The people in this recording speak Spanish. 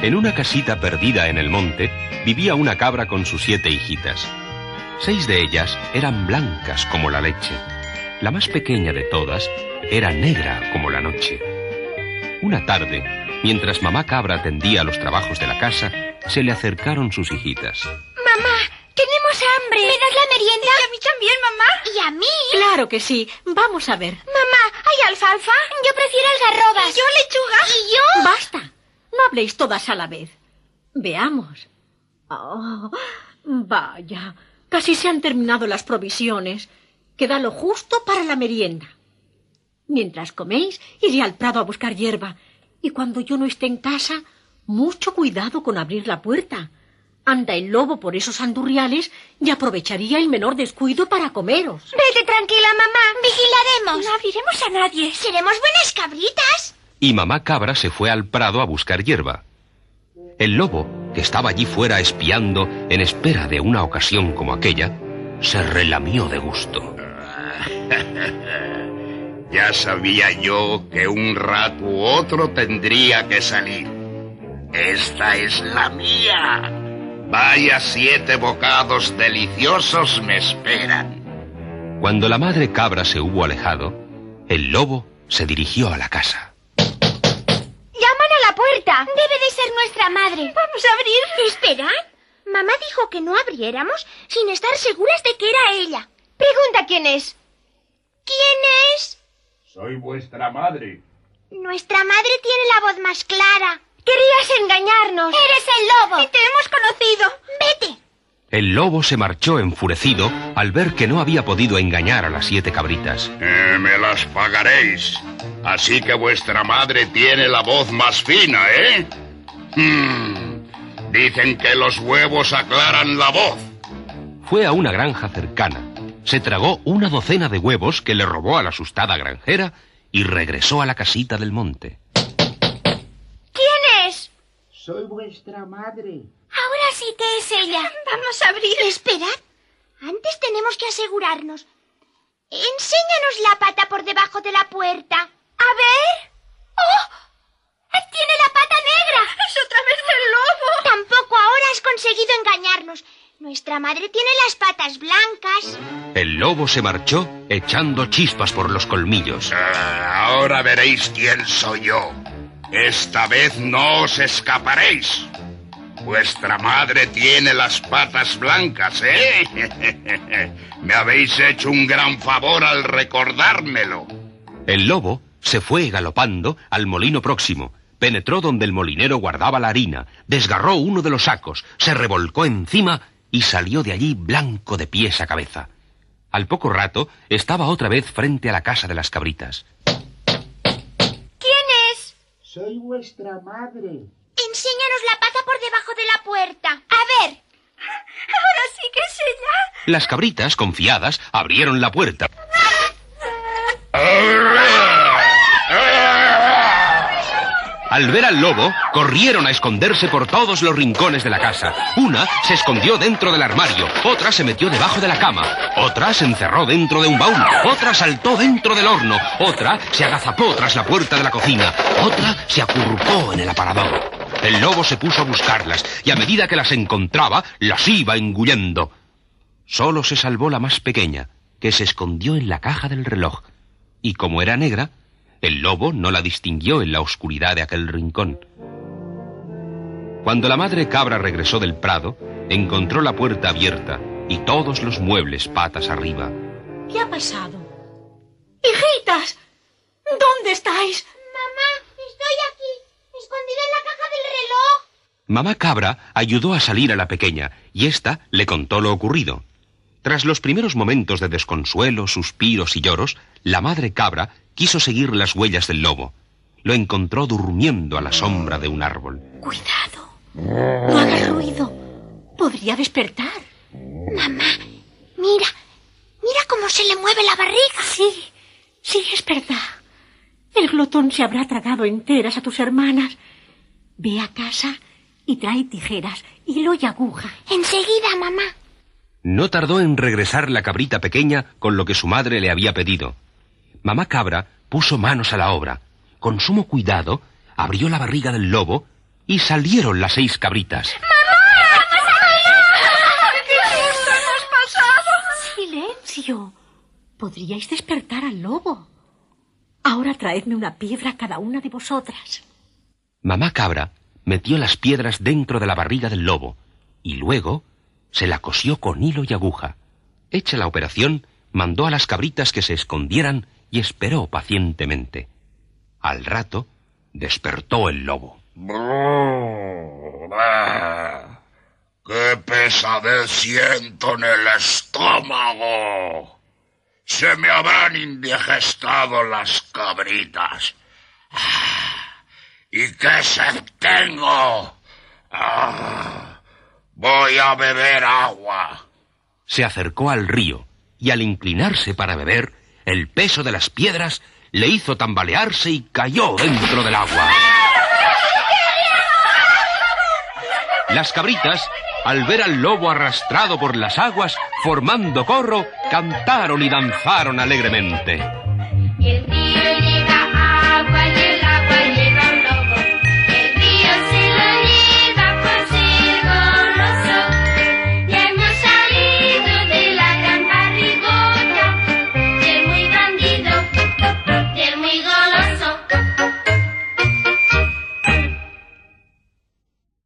En una casita perdida en el monte vivía una cabra con sus 7 hijitas. 6 de ellas eran blancas como la leche. La más pequeña de todas era negra como la noche. Una tarde, mientras mamá cabra atendía los trabajos de la casa, se le acercaron sus hijitas. Mamá, tenemos hambre. ¿Me das la merienda? Y a mí también, mamá. ¿Y a mí? Claro que sí. Vamos a ver. Mamá, ¿hay alfalfa? Yo prefiero algarrobas. ¿Y yo lechuga? ¿Y yo? ¡Basta! No habléis todas a la vez. Veamos. Oh, vaya, casi se han terminado las provisiones. Queda lo justo para la merienda. Mientras coméis, iré al prado a buscar hierba. Y cuando yo no esté en casa, mucho cuidado con abrir la puerta. Anda el lobo por esos andurriales y aprovecharía el menor descuido para comeros. Vete tranquila, mamá. Vigilaremos. No abriremos a nadie. Seremos buenas cabritas. Y mamá cabra se fue al prado a buscar hierba. El lobo, que estaba allí fuera espiando en espera de una ocasión como aquella, se relamió de gusto. Ya sabía yo que un rato u otro tendría que salir. Esta es la mía. Vaya 7 bocados deliciosos me esperan. Cuando la madre cabra se hubo alejado, el lobo se dirigió a la casa. Llaman a la puerta. Debe de ser nuestra madre. Vamos a abrir. Esperad. Mamá dijo que no abriéramos sin estar seguras de que era ella. Pregunta quién es. ¿Quién es? Soy vuestra madre. Nuestra madre tiene la voz más clara. Querías engañarnos. Eres el lobo. Y te hemos conocido. Vete. El lobo se marchó enfurecido al ver que no había podido engañar a las 7 cabritas. Me las pagaréis. Así que vuestra madre tiene la voz más fina, ¿eh? Dicen que los huevos aclaran la voz. Fue a una granja cercana, se tragó una docena de huevos que le robó a la asustada granjera y regresó a la casita del monte. ¿Quién es? Soy vuestra madre. Ahora sí que es ella. Vamos a abrir. Esperad. Antes tenemos que asegurarnos. Enséñanos la pata por debajo de la puerta. A ver. ¡Oh! ¡Tiene la pata negra! ¡Es otra vez el lobo! Tampoco ahora has conseguido engañarnos. Nuestra madre tiene las patas blancas. El lobo se marchó echando chispas por los colmillos. Ahora veréis quién soy yo. Esta vez no os escaparéis. Vuestra madre tiene las patas blancas, ¿eh? Me habéis hecho un gran favor al recordármelo. El lobo se fue galopando al molino próximo, penetró donde el molinero guardaba la harina, desgarró uno de los sacos, se revolcó encima y salió de allí blanco de pies a cabeza. Al poco rato estaba otra vez frente a la casa de las cabritas. ¿Quién es? Soy vuestra madre. Enséñanos la pata por debajo de la puerta. A ver. Ahora sí que es ella. Las cabritas, confiadas, abrieron la puerta. Al ver al lobo, corrieron a esconderse por todos los rincones de la casa. Una se escondió dentro del armario, otra se metió debajo de la cama, otra se encerró dentro de un baúl, otra saltó dentro del horno, otra se agazapó tras la puerta de la cocina, otra se acurrucó en el aparador. El lobo se puso a buscarlas y a medida que las encontraba, las iba engullendo. Solo se salvó la más pequeña, que se escondió en la caja del reloj. Y como era negra, el lobo no la distinguió en la oscuridad de aquel rincón. Cuando la madre cabra regresó del prado, encontró la puerta abierta y todos los muebles patas arriba. ¿Qué ha pasado? ¡Hijitas! ¿Dónde estáis? Mamá, estoy aquí, escondida en la caja del reloj. Mamá cabra ayudó a salir a la pequeña y ésta le contó lo ocurrido. Tras los primeros momentos de desconsuelo, suspiros y lloros, la madre cabra quiso seguir las huellas del lobo. Lo encontró durmiendo a la sombra de un árbol. Cuidado. No hagas ruido. Podría despertar. Mamá, mira cómo se le mueve la barriga. Sí, es verdad. El glotón se habrá tragado enteras a tus hermanas. Ve a casa y trae tijeras, hilo y aguja. Enseguida, mamá. No tardó en regresar la cabrita pequeña con lo que su madre le había pedido. Mamá cabra puso manos a la obra. Con sumo cuidado, abrió la barriga del lobo y salieron las 6 cabritas. ¡Silencio! Podríais despertar al lobo. Ahora traedme una piedra cada una de vosotras. Mamá Cabra metió las piedras dentro de la barriga del lobo y luego se la cosió con hilo y aguja. Hecha la operación, mandó a las cabritas que se escondieran y esperó pacientemente. Al rato, despertó el lobo. ¡Qué pesadez siento en el estómago! Se me habrán indigestado las cabritas. ¿Y qué sed tengo? Voy a beber agua. Se acercó al río y al inclinarse para beber, el peso de las piedras le hizo tambalearse y cayó dentro del agua. Las cabritas, al ver al lobo arrastrado por las aguas, formando corro, cantaron y danzaron alegremente.